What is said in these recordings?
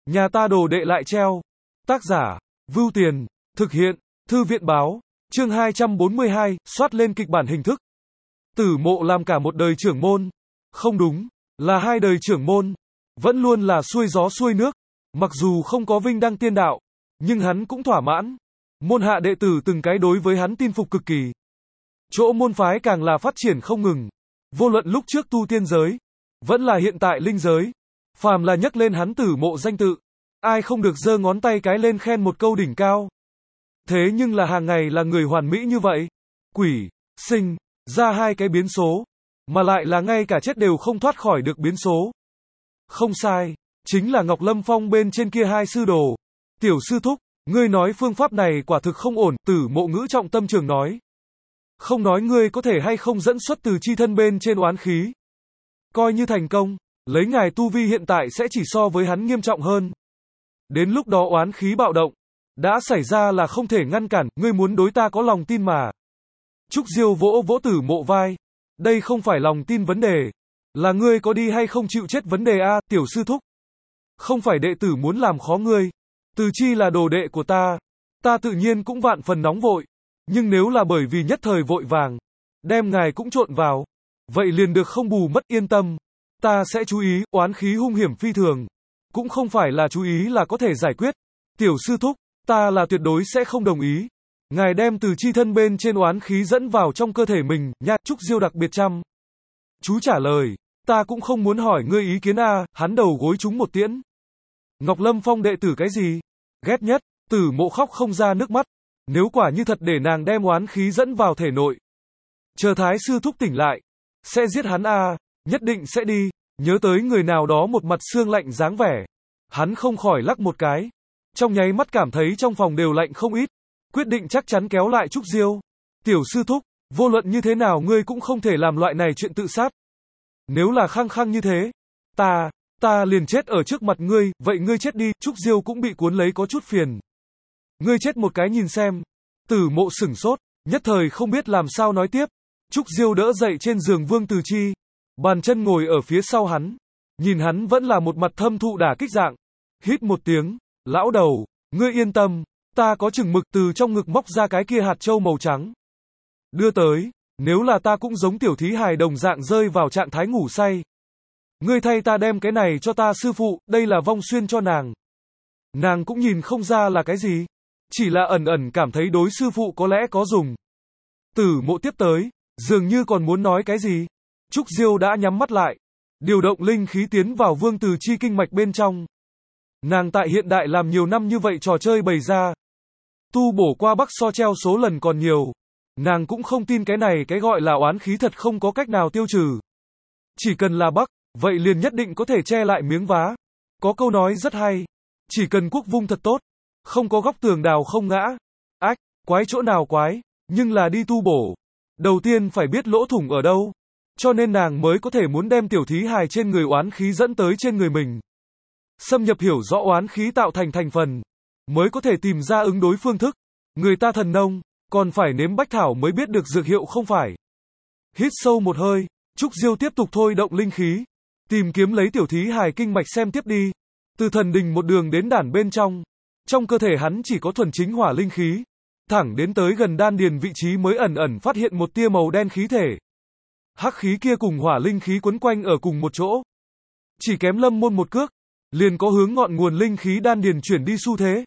Nhà ta đồ đệ lại treo. Tác giả, Vưu Tiền, thực hiện, Thư viện báo, chương 242, soát lên kịch bản hình thức. Tử Mộ làm cả một đời trưởng môn. Không đúng, là 2 đời trưởng môn. Vẫn luôn là xuôi gió xuôi nước. Mặc dù không có vinh đăng tiên đạo, nhưng hắn cũng thỏa mãn. Môn hạ đệ tử từng cái đối với hắn tin phục cực kỳ. Chỗ môn phái càng là phát triển không ngừng. Vô luận lúc trước tu tiên giới, vẫn là hiện tại linh giới. Phàm là nhắc lên hắn Tử Mộ danh tự, ai không được giơ ngón tay cái lên khen một câu đỉnh cao. Thế nhưng là hàng ngày là người hoàn mỹ như vậy. Quỷ, sinh, ra 2 cái biến số. Mà lại là ngay cả chết đều không thoát khỏi được biến số. Không sai, chính là Ngọc Lâm Phong bên trên kia 2 sư đồ. Tiểu sư thúc, ngươi nói phương pháp này quả thực không ổn, Tử Mộ ngữ trọng tâm trường nói. Không nói ngươi có thể hay không dẫn xuất từ chi thân bên trên oán khí. Coi như thành công, lấy ngài tu vi hiện tại sẽ chỉ so với hắn nghiêm trọng hơn. Đến lúc đó oán khí bạo động, đã xảy ra là không thể ngăn cản, ngươi muốn đối ta có lòng tin mà. Trúc Diêu vỗ vỗ Tử Mộ vai. Đây không phải lòng tin vấn đề, là ngươi có đi hay không chịu chết vấn đề a, tiểu sư thúc. Không phải đệ tử muốn làm khó ngươi, Từ Chi là đồ đệ của ta tự nhiên cũng vạn phần nóng vội, nhưng nếu là bởi vì nhất thời vội vàng, đem ngài cũng trộn vào, vậy liền được không bù mất, yên tâm, ta sẽ chú ý, oán khí hung hiểm phi thường, cũng không phải là chú ý là có thể giải quyết. Tiểu sư thúc, ta là tuyệt đối sẽ không đồng ý. Ngài đem Từ Chi thân bên trên oán khí dẫn vào trong cơ thể mình, nha. Trúc Diêu đặc biệt chăm chú trả lời, ta cũng không muốn hỏi ngươi ý kiến a, hắn đầu gối trúng một tiễn. Ngọc Lâm Phong đệ tử cái gì? Ghét nhất, Tử Mộ khóc không ra nước mắt. Nếu quả như thật để nàng đem oán khí dẫn vào thể nội, chờ Thái sư thúc tỉnh lại, sẽ giết hắn a, nhất định sẽ đi. Nhớ tới người nào đó một mặt xương lạnh dáng vẻ, hắn không khỏi lắc một cái. Trong nháy mắt cảm thấy trong phòng đều lạnh không ít, quyết định chắc chắn kéo lại Trúc Diêu. Tiểu sư thúc, vô luận như thế nào ngươi cũng không thể làm loại này chuyện tự sát. Nếu là khăng khăng như thế, ta liền chết ở trước mặt ngươi, vậy ngươi chết đi. Trúc Diêu cũng bị cuốn lấy có chút phiền. Ngươi chết một cái nhìn xem. Tử Mộ sửng sốt, nhất thời không biết làm sao nói tiếp. Trúc Diêu đỡ dậy trên giường Vương Từ Chi, bàn chân ngồi ở phía sau hắn, nhìn hắn vẫn là một mặt thâm thụ đả kích dạng. Hít một tiếng, lão đầu, ngươi yên tâm, ta có chừng mực, từ trong ngực móc ra cái kia hạt châu màu trắng. Đưa tới, nếu là ta cũng giống tiểu thí hài đồng dạng rơi vào trạng thái ngủ say. Ngươi thay ta đem cái này cho ta sư phụ, đây là vong xuyên cho nàng. Nàng cũng nhìn không ra là cái gì, chỉ là ẩn ẩn cảm thấy đối sư phụ có lẽ có dùng. Tử Mộ tiếp tới, dường như còn muốn nói cái gì. Trúc Diêu đã nhắm mắt lại, điều động linh khí tiến vào Vương Từ Chi kinh mạch bên trong. Nàng tại hiện đại làm nhiều năm như vậy trò chơi bày ra, tu bổ qua Bắc so treo số lần còn nhiều. Nàng cũng không tin cái này cái gọi là oán khí thật không có cách nào tiêu trừ. Chỉ cần là Bắc, vậy liền nhất định có thể che lại miếng vá. Có câu nói rất hay, chỉ cần quốc vung thật tốt, không có góc tường đào không ngã. Ách, quái chỗ nào quái, nhưng là đi tu bổ, đầu tiên phải biết lỗ thủng ở đâu. Cho nên nàng mới có thể muốn đem tiểu thí hài trên người oán khí dẫn tới trên người mình. Xâm nhập hiểu rõ oán khí tạo thành thành phần, mới có thể tìm ra ứng đối phương thức. Người ta thần nông, còn phải nếm bách thảo mới biết được dược hiệu không phải. Hít sâu một hơi, Trúc Diêu tiếp tục thôi động linh khí, tìm kiếm lấy tiểu thí hài kinh mạch xem tiếp đi. Từ thần đình một đường đến đản bên trong cơ thể hắn chỉ có thuần chính hỏa linh khí, thẳng đến tới gần đan điền vị trí mới ẩn ẩn phát hiện một tia màu đen khí thể. Hắc khí kia cùng hỏa linh khí quấn quanh ở cùng một chỗ, chỉ kém lâm môn một cước, liền có hướng ngọn nguồn linh khí đan điền chuyển đi xu thế.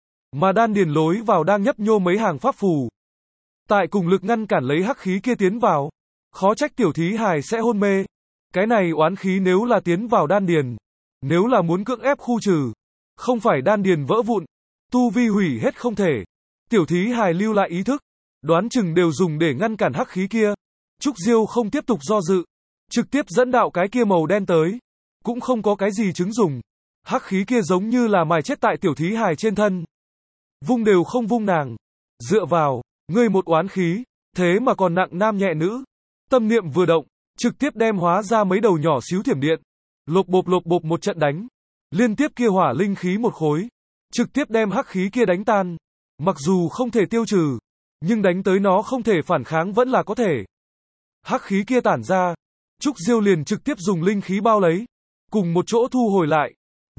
Mà đan điền lối vào đang nhấp nhô mấy hàng pháp phù, tại cùng lực ngăn cản lấy hắc khí kia tiến vào. Khó trách tiểu thí hài sẽ hôn mê. Cái này oán khí nếu là tiến vào đan điền, nếu là muốn cưỡng ép khu trừ, không phải đan điền vỡ vụn, tu vi hủy hết không thể. Tiểu thí hài lưu lại ý thức, đoán chừng đều dùng để ngăn cản hắc khí kia. Trúc Diêu không tiếp tục do dự, trực tiếp dẫn đạo cái kia màu đen tới, cũng không có cái gì chứng dùng. Hắc khí kia giống như là mài chết tại tiểu thí hài trên thân. Vung đều không vung nàng. Dựa vào, ngươi một oán khí, thế mà còn nặng nam nhẹ nữ. Tâm niệm vừa động, trực tiếp đem hóa ra mấy đầu nhỏ xíu thiểm điện. Lộp bộp một trận đánh. Liên tiếp kia hỏa linh khí một khối, trực tiếp đem hắc khí kia đánh tan. Mặc dù không thể tiêu trừ, nhưng đánh tới nó không thể phản kháng vẫn là có thể. Hắc khí kia tản ra, Trúc Diêu liền trực tiếp dùng linh khí bao lấy, cùng một chỗ thu hồi lại.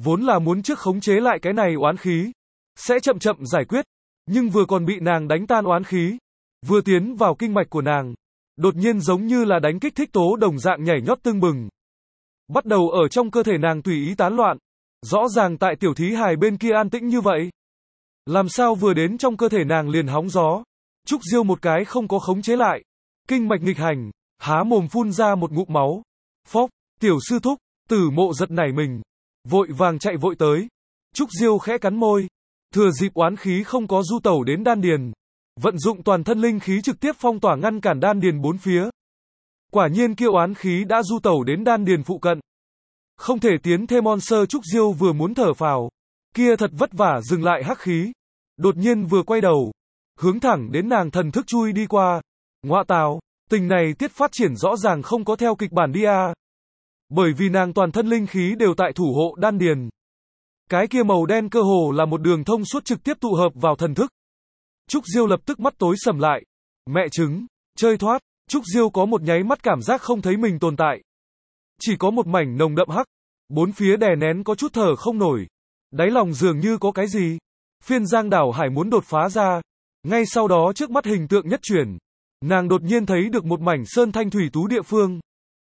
Vốn là muốn trước khống chế lại cái này oán khí, sẽ chậm chậm giải quyết, nhưng vừa còn bị nàng đánh tan oán khí, vừa tiến vào kinh mạch của nàng, đột nhiên giống như là đánh kích thích tố đồng dạng nhảy nhót tưng bừng. Bắt đầu ở trong cơ thể nàng tùy ý tán loạn. Rõ ràng tại tiểu thí hài bên kia an tĩnh như vậy. Làm sao vừa đến trong cơ thể nàng liền hóng gió. Trúc Diêu một cái không có khống chế lại. Kinh mạch nghịch hành, há mồm phun ra một ngụm máu. Phốc, tiểu sư thúc, Tử Mộ giật nảy mình. Vội vàng chạy vội tới. Trúc Diêu khẽ cắn môi. Thừa dịp oán khí không có du tẩu đến đan điền. Vận dụng toàn thân linh khí trực tiếp phong tỏa ngăn cản đan điền bốn phía. Quả nhiên kia oán khí đã du tẩu đến đan điền phụ cận. Không thể tiến thêm monster. Trúc Diêu vừa muốn thở phào. Kia thật vất vả dừng lại hắc khí. Đột nhiên vừa quay đầu. Hướng thẳng đến nàng thần thức chui đi qua. Ngoạ tào, tình này tiết phát triển rõ ràng không có theo kịch bản đi à. Bởi vì nàng toàn thân linh khí đều tại thủ hộ đan điền. Cái kia màu đen cơ hồ là một đường thông suốt trực tiếp tụ hợp vào thần thức. Trúc Diêu lập tức mắt tối sầm lại. Mẹ chứng, chơi thoát. Trúc Diêu có một nháy mắt cảm giác không thấy mình tồn tại. Chỉ có một mảnh nồng đậm hắc. Bốn phía đè nén có chút thở không nổi. Đáy lòng dường như có cái gì. Phiên Giang Đảo Hải muốn đột phá ra. Ngay sau đó trước mắt hình tượng nhất chuyển. Nàng đột nhiên thấy được một mảnh sơn thanh thủy tú địa phương.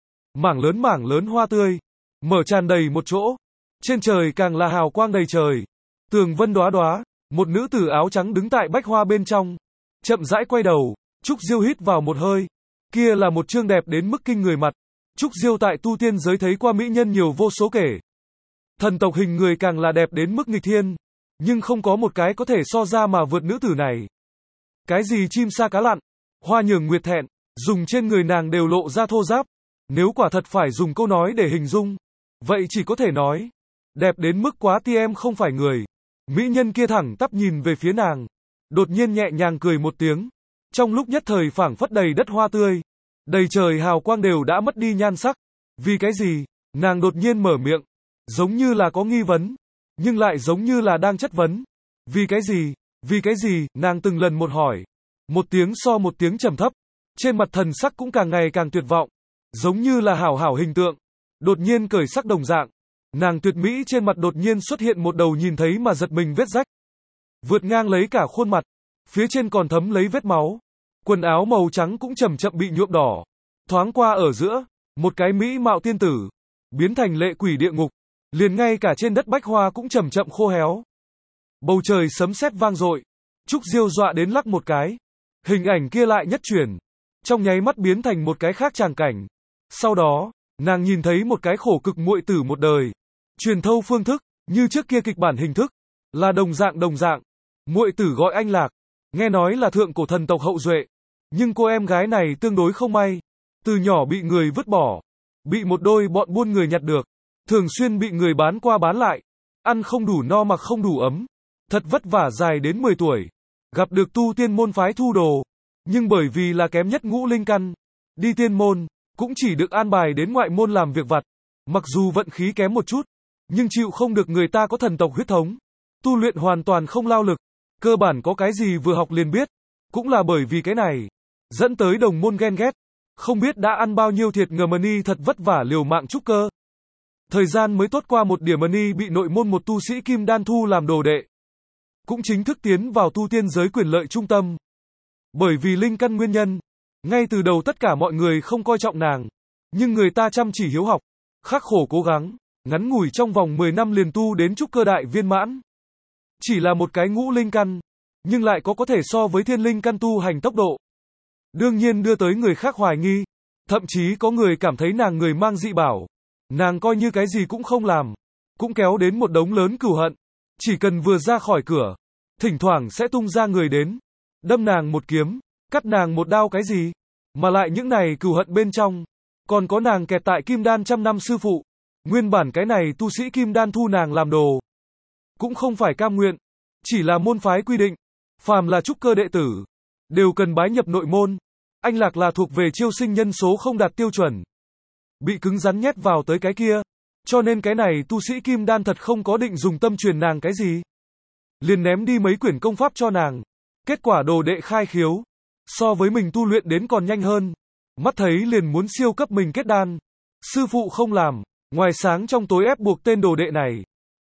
Mảng lớn hoa tươi. Mở tràn đầy một chỗ. Trên trời càng là hào quang đầy trời. Tường vân đóa đóa. Một nữ tử áo trắng đứng tại bách hoa bên trong. Chậm rãi quay đầu. Trúc Diêu hít vào một hơi. Kia là một trương đẹp đến mức kinh người mặt. Trúc Diêu tại tu tiên giới thấy qua mỹ nhân nhiều vô số kể. Thần tộc hình người càng là đẹp đến mức nghịch thiên. Nhưng không có một cái có thể so ra mà vượt nữ tử này. Cái gì chim sa cá lặn, hoa nhường nguyệt thẹn, dùng trên người nàng đều lộ ra thô ráp. Nếu quả thật phải dùng câu nói để hình dung, vậy chỉ có thể nói, đẹp đến mức quá TM không phải người. Mỹ nhân kia thẳng tắp nhìn về phía nàng, đột nhiên nhẹ nhàng cười một tiếng. Trong lúc nhất thời phảng phất đầy đất hoa tươi, đầy trời hào quang đều đã mất đi nhan sắc. Vì cái gì? Nàng đột nhiên mở miệng, giống như là có nghi vấn, nhưng lại giống như là đang chất vấn. Vì cái gì? Vì cái gì? Nàng từng lần một hỏi. Một tiếng so một tiếng trầm thấp. Trên mặt thần sắc cũng càng ngày càng tuyệt vọng. Giống như là hảo hảo hình tượng. Đột nhiên cởi sắc đồng dạng. Nàng tuyệt mỹ trên mặt đột nhiên xuất hiện một đầu nhìn thấy mà giật mình vết rách. Vượt ngang lấy cả khuôn mặt. Phía trên còn thấm lấy vết máu. Quần áo màu trắng cũng chậm chậm bị nhuộm đỏ. Thoáng qua ở giữa. Một cái mỹ mạo tiên tử. Biến thành lệ quỷ địa ngục. Liền ngay cả trên đất bách hoa cũng chậm chậm khô héo. Bầu trời sấm sét vang dội. Trúc Diêu dọa đến lắc một cái. Hình ảnh kia lại nhất chuyển. Trong nháy mắt biến thành một cái khác tràng cảnh. Sau đó, nàng nhìn thấy một cái khổ cực muội tử một đời. Truyền thâu phương thức, như trước kia kịch bản hình thức. Là đồng dạng. Muội tử gọi Anh Lạc. Nghe nói là thượng cổ thần tộc hậu duệ. Nhưng cô em gái này tương đối không may. Từ nhỏ bị người vứt bỏ. Bị một đôi bọn buôn người nhặt được. Thường xuyên bị người bán qua bán lại. Ăn không đủ no mặc không đủ ấm. Thật vất vả dài đến 10 tuổi. Gặp được tu tiên môn phái thu đồ. Nhưng bởi vì là kém nhất ngũ linh căn. Đi tiên môn, cũng chỉ được an bài đến ngoại môn làm việc vặt. Mặc dù vận khí kém một chút. Nhưng chịu không được người ta có thần tộc huyết thống. Tu luyện hoàn toàn không lao lực. Cơ bản có cái gì vừa học liền biết. Cũng là bởi vì cái này. Dẫn tới đồng môn ghen ghét. Không biết đã ăn bao nhiêu thiệt ngờ mani thật vất vả liều mạng trúc cơ. Thời gian mới tốt qua một điểm mani bị nội môn một tu sĩ kim đan thu làm đồ đệ. Cũng chính thức tiến vào tu tiên giới quyền lợi trung tâm. Bởi vì linh căn nguyên nhân, ngay từ đầu tất cả mọi người không coi trọng nàng. Nhưng người ta chăm chỉ hiếu học, khắc khổ cố gắng, ngắn ngủi trong vòng 10 năm liền tu đến trúc cơ đại viên mãn. Chỉ là một cái ngũ linh căn, nhưng lại có thể so với thiên linh căn tu hành tốc độ. Đương nhiên đưa tới người khác hoài nghi, thậm chí có người cảm thấy nàng người mang dị bảo. Nàng coi như cái gì cũng không làm, cũng kéo đến một đống lớn cừu hận. Chỉ cần vừa ra khỏi cửa, thỉnh thoảng sẽ tung ra người đến, đâm nàng một kiếm, cắt nàng một đao cái gì. Mà lại những này cừu hận bên trong, còn có nàng kẹt tại kim đan trăm năm sư phụ. Nguyên bản cái này tu sĩ kim đan thu nàng làm đồ, cũng không phải cam nguyện, chỉ là môn phái quy định, phàm là trúc cơ đệ tử, đều cần bái nhập nội môn. Anh Lạc là thuộc về chiêu sinh nhân số không đạt tiêu chuẩn, bị cứng rắn nhét vào tới cái kia. Cho nên cái này tu sĩ kim đan thật không có định dùng tâm truyền nàng cái gì. Liền ném đi mấy quyển công pháp cho nàng. Kết quả đồ đệ khai khiếu. So với mình tu luyện đến còn nhanh hơn. Mắt thấy liền muốn siêu cấp mình kết đan. Sư phụ không làm. Ngoài sáng trong tối ép buộc tên đồ đệ này.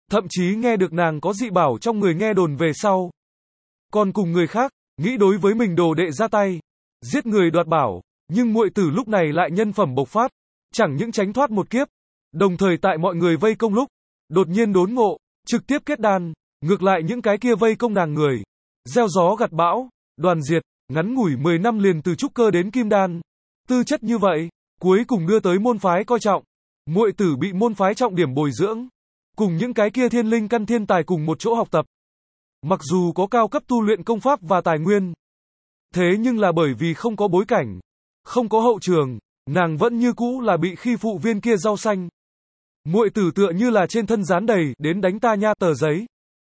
Thậm chí nghe được nàng có dị bảo trong người nghe đồn về sau. Còn cùng người khác, nghĩ đối với mình đồ đệ ra tay, giết người đoạt bảo, nhưng muội tử lúc này lại nhân phẩm bộc phát, chẳng những tránh thoát một kiếp, đồng thời tại mọi người vây công lúc, đột nhiên đốn ngộ, trực tiếp kết đan, ngược lại những cái kia vây công nàng người, gieo gió gặt bão, đoàn diệt, ngắn ngủi 10 năm liền từ trúc cơ đến kim đan. Tư chất như vậy, cuối cùng đưa tới môn phái coi trọng. Muội tử bị môn phái trọng điểm bồi dưỡng, cùng những cái kia thiên linh căn thiên tài cùng một chỗ học tập. Mặc dù có cao cấp tu luyện công pháp và tài nguyên, thế nhưng là bởi vì không có bối cảnh, không có hậu trường, nàng vẫn như cũ là bị khi phụ viên kia rau xanh. Muội tử tựa như là trên thân dán đầy đến đánh ta nha tờ giấy.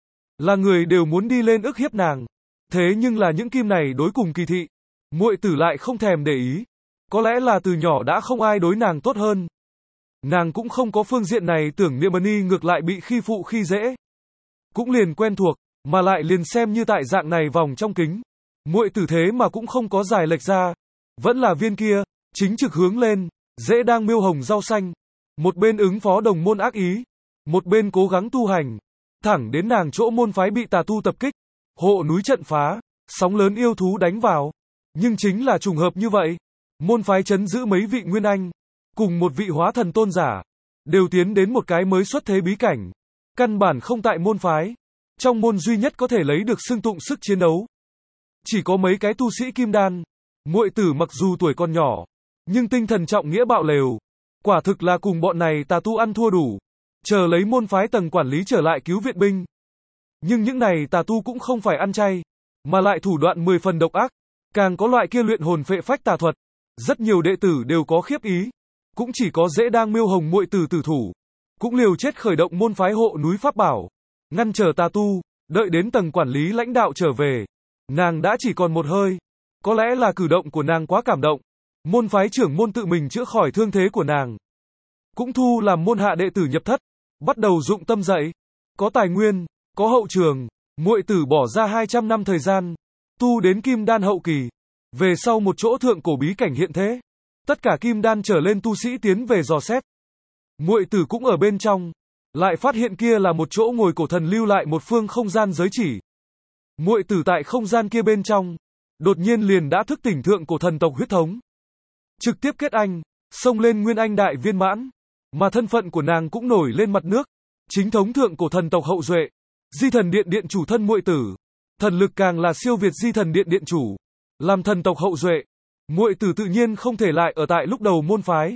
Là người đều muốn đi lên ức hiếp nàng. Thế nhưng là những kim này đối cùng kỳ thị, muội tử lại không thèm để ý. Có lẽ là từ nhỏ đã không ai đối nàng tốt hơn. Nàng cũng không có phương diện này tưởng niệm ni ngược lại bị khi phụ khi dễ. Cũng liền quen thuộc, mà lại liền xem như tại dạng này vòng trong kính. Muội tử thế mà cũng không có giải lệch ra. Vẫn là viên kia, chính trực hướng lên, dễ đang miêu hồng rau xanh. Một bên ứng phó đồng môn ác ý, một bên cố gắng tu hành. Thẳng đến nàng chỗ môn phái bị tà tu tập kích, hộ núi trận phá, sóng lớn yêu thú đánh vào. Nhưng chính là trùng hợp như vậy. Môn phái trấn giữ mấy vị nguyên anh, cùng một vị hóa thần tôn giả, đều tiến đến một cái mới xuất thế bí cảnh. Căn bản không tại môn phái. Trong môn duy nhất có thể lấy được xưng tụng sức chiến đấu. Chỉ có mấy cái tu sĩ kim đan. Muội tử mặc dù tuổi còn nhỏ, nhưng tinh thần trọng nghĩa bạo lều. Quả thực là cùng bọn này tà tu ăn thua đủ. Chờ lấy môn phái tầng quản lý trở lại cứu viện binh. Nhưng những này tà tu cũng không phải ăn chay, mà lại thủ đoạn 10 phần độc ác. Càng có loại kia luyện hồn phệ phách tà thuật. Rất nhiều đệ tử đều có khiếp ý. Cũng chỉ có dễ đang miêu hồng muội tử tử thủ. Cũng liều chết khởi động môn phái hộ núi pháp bảo. Ngăn trở tà tu, đợi đến tầng quản lý lãnh đạo trở về. Nàng đã chỉ còn một hơi. Có lẽ là cử động của nàng quá cảm động. Môn phái trưởng môn tự mình chữa khỏi thương thế của nàng. Cũng thu làm môn hạ đệ tử nhập thất. Bắt đầu dụng tâm dạy. Có tài nguyên, có hậu trường. Muội tử bỏ ra 200 năm thời gian. Tu đến kim đan hậu kỳ. Về sau một chỗ thượng cổ bí cảnh hiện thế. Tất cả kim đan trở lên tu sĩ tiến về dò xét. Muội tử cũng ở bên trong. Lại phát hiện kia là một chỗ ngồi cổ thần lưu lại một phương không gian giới chỉ. Muội tử tại không gian kia bên trong, đột nhiên liền đã thức tỉnh thượng cổ thần tộc huyết thống. Trực tiếp kết anh, xông lên nguyên anh đại viên mãn. Mà thân phận của nàng cũng nổi lên mặt nước. Chính thống thượng cổ thần tộc hậu duệ. Di thần điện điện chủ thân muội tử. Thần lực càng là siêu việt di thần điện điện chủ. Làm thần tộc hậu duệ. Muội tử tự nhiên không thể lại ở tại lúc đầu môn phái.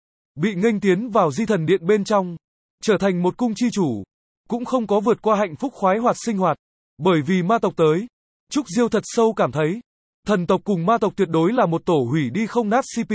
Bị nghênh tiến vào di thần điện bên trong. Trở thành một cung chi chủ. Cũng không có vượt qua hạnh phúc khoái hoạt sinh hoạt. Bởi vì ma tộc tới. Trúc Diêu thật sâu cảm thấy. Thần tộc cùng ma tộc tuyệt đối là một tổ hủy đi không nát CP.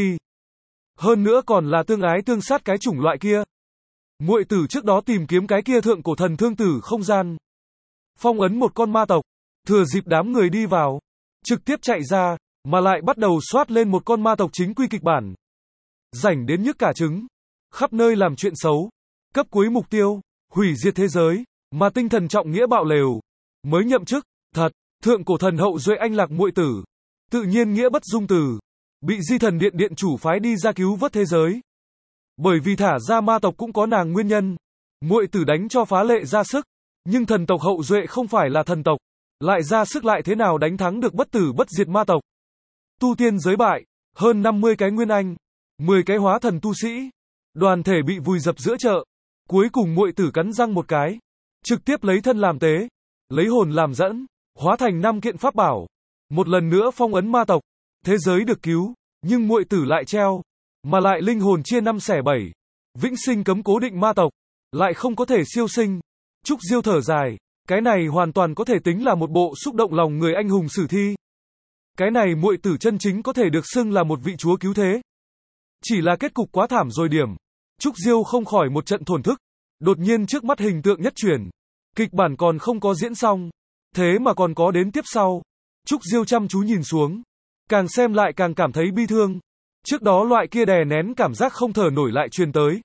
Hơn nữa còn là tương ái tương sát cái chủng loại kia. Muội tử trước đó tìm kiếm cái kia thượng cổ thần thương tử không gian. Phong ấn một con ma tộc. Thừa dịp đám người đi vào. Trực tiếp chạy ra. Mà lại bắt đầu soát lên một con ma tộc chính quy kịch bản. Rảnh đến nhức cả trứng. Khắp nơi làm chuyện xấu. Cấp cuối mục tiêu. Hủy diệt thế giới. Mà tinh thần trọng nghĩa bạo lều. Mới nhậm chức. Thật. Thượng cổ thần hậu duệ anh lạc muội tử. Tự nhiên nghĩa bất dung từ. Bị di thần điện điện chủ phái đi ra cứu vớt thế giới. Bởi vì thả ra ma tộc cũng có nàng nguyên nhân. Muội tử đánh cho phá lệ ra sức. Nhưng thần tộc hậu duệ không phải là thần tộc. Lại ra sức lại thế nào đánh thắng được bất tử bất diệt ma tộc. Tu tiên giới bại. Hơn 50 cái nguyên anh. 10 cái hóa thần tu sĩ. Đoàn thể bị vùi dập giữa chợ. Cuối cùng muội tử cắn răng một cái. Trực tiếp lấy thân làm tế. Lấy hồn làm dẫn. Hóa thành 5 kiện pháp bảo. Một lần nữa phong ấn ma tộc. Thế giới được cứu. Nhưng muội tử lại treo. Mà lại linh hồn chia 5 xẻ 7. Vĩnh sinh cấm cố định ma tộc. Lại không có thể siêu sinh. Trúc Diêu thở dài. Cái này hoàn toàn có thể tính là một bộ xúc động lòng người anh hùng sử thi. Cái này muội tử chân chính có thể được xưng là một vị chúa cứu thế. Chỉ là kết cục quá thảm rồi điểm. Trúc Diêu không khỏi một trận thổn thức. Đột nhiên trước mắt hình tượng nhất chuyển. Kịch bản còn không có diễn xong. Thế mà còn có đến tiếp sau. Trúc Diêu chăm chú nhìn xuống. Càng xem lại càng cảm thấy bi thương. Trước đó loại kia đè nén cảm giác không thở nổi lại truyền tới.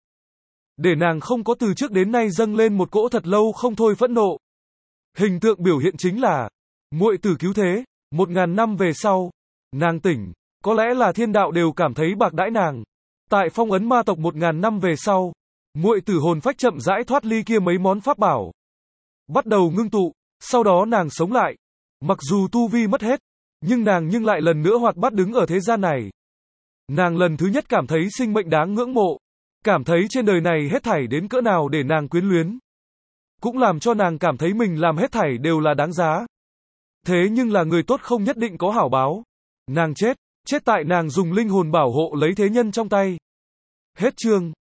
Để nàng không có từ trước đến nay dâng lên một cỗ thật lâu không thôi phẫn nộ. Hình tượng biểu hiện chính là muội tử cứu thế. 1000 năm về sau. Nàng tỉnh. Có lẽ là thiên đạo đều cảm thấy bạc đãi nàng. Tại phong ấn ma tộc 1000 năm về sau. Muội tử hồn phách chậm rãi thoát ly kia mấy món pháp bảo. Bắt đầu ngưng tụ, sau đó nàng sống lại. Mặc dù tu vi mất hết, nhưng nàng lại lần nữa hoạt bát đứng ở thế gian này. Nàng lần thứ nhất cảm thấy sinh mệnh đáng ngưỡng mộ. Cảm thấy trên đời này hết thảy đến cỡ nào để nàng quyến luyến. Cũng làm cho nàng cảm thấy mình làm hết thảy đều là đáng giá. Thế nhưng là người tốt không nhất định có hảo báo. Nàng chết tại nàng dùng linh hồn bảo hộ lấy thế nhân trong tay. Hết chương.